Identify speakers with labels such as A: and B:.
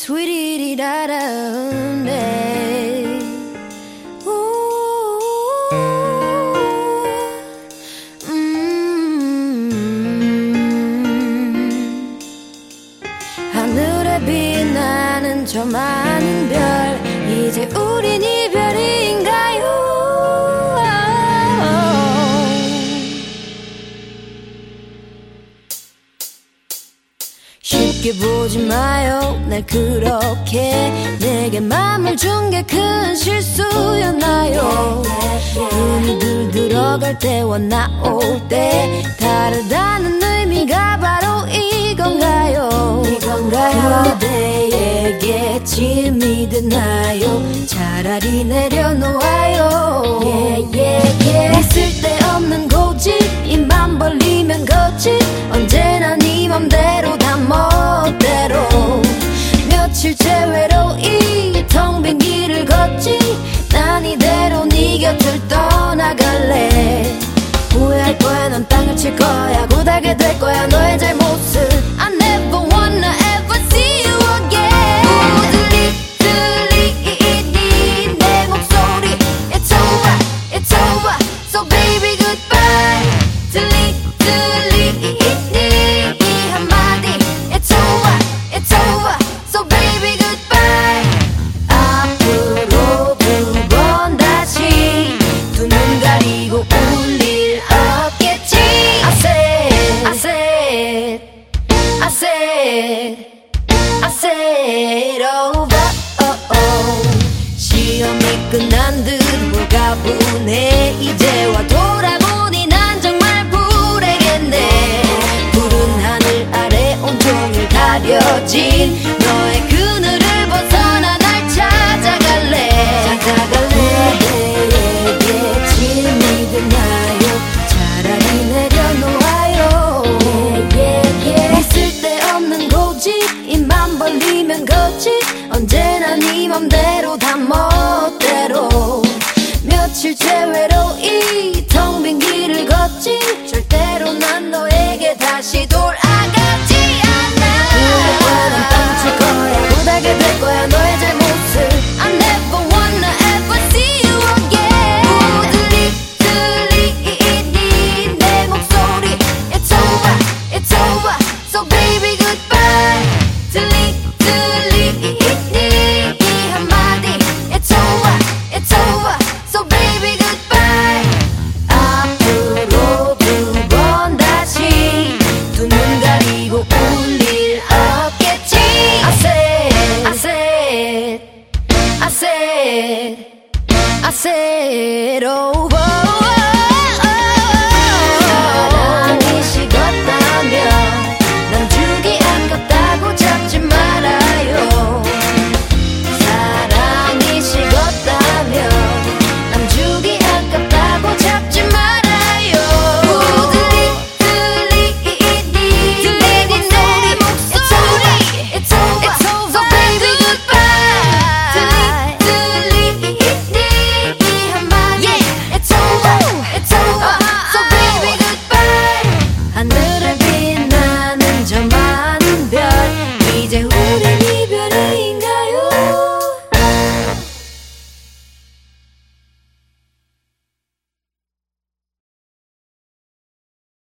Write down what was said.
A: 스위리리라라운데 하늘에 빛나는 저 많은 별 이제 우린 이별인가요? 쉽게 보지 마요 날 그렇게 내게 맘을 준 게 큰 실수였나요? 눈이 들 들어갈 때와 나올 때 다르다는 의미가 바로 이건가요? 그대에게 짐이 되나요? 차라리 내려놓아요. 있을 데 없는 고집 입만 벌리면 거짓 언제나 네 맘대로 다 멋대로 며칠째 외로이 텅 빈 길을 걷지 난 이대로 네 곁을 떠나갈래 후회할 거야 넌 땅을 칠 거야 고달게 될 거야 너의 잘못을 I never wanna ever see you again 들리 내 목소리 It's over it's over so baby goodbye 들리 이 한마디 It's over it's over so baby goodbye 앞으로 두 번 다시 두 눈 가리고 울 일 없겠지 I said over 시험이 끝난 듯 뭘까 보네 이제와 돌아보니 난 정말 불행했네 푸른 하늘 아래 온종일 가려진